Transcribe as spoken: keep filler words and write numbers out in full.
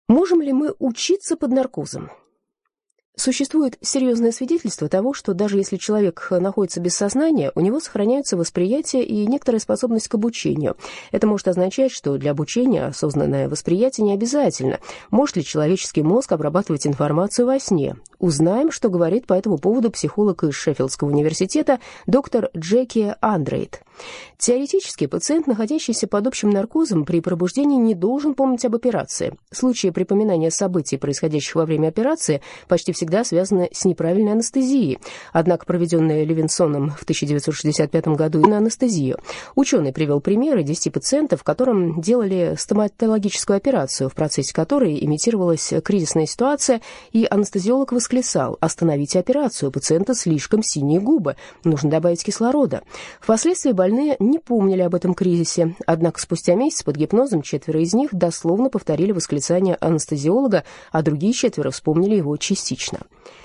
Можем ли мы учиться под наркозом? Существует серьезное свидетельство того, что даже если человек находится без сознания, у него сохраняются восприятие и некоторая способность к обучению. Это может означать, что для обучения осознанное восприятие не обязательно. Может ли человеческий мозг обрабатывать информацию во сне? Узнаем, что говорит по этому поводу психолог из Шеффилдского университета доктор Джеки Андрейд. Теоретически, пациент, находящийся под общим наркозом, при пробуждении не должен помнить об операции. Случаи припоминания событий, происходящих во время операции, почти всегда связаны с неправильной анестезией. Однако проведенная Левинсоном в тысяча девятьсот шестьдесят пятом году на анестезию. Ученый привел примеры десяти пациентов, которым делали стоматологическую операцию, в процессе которой имитировалась кризисная ситуация, и анестезиолог восклицал: «Остановите операцию, у пациента слишком синие губы, нужно добавить кислорода». Впоследствии больные не помнили об этом кризисе, однако спустя месяц под гипнозом четверо из них дословно повторили восклицание анестезиолога, а другие четверо вспомнили его частично.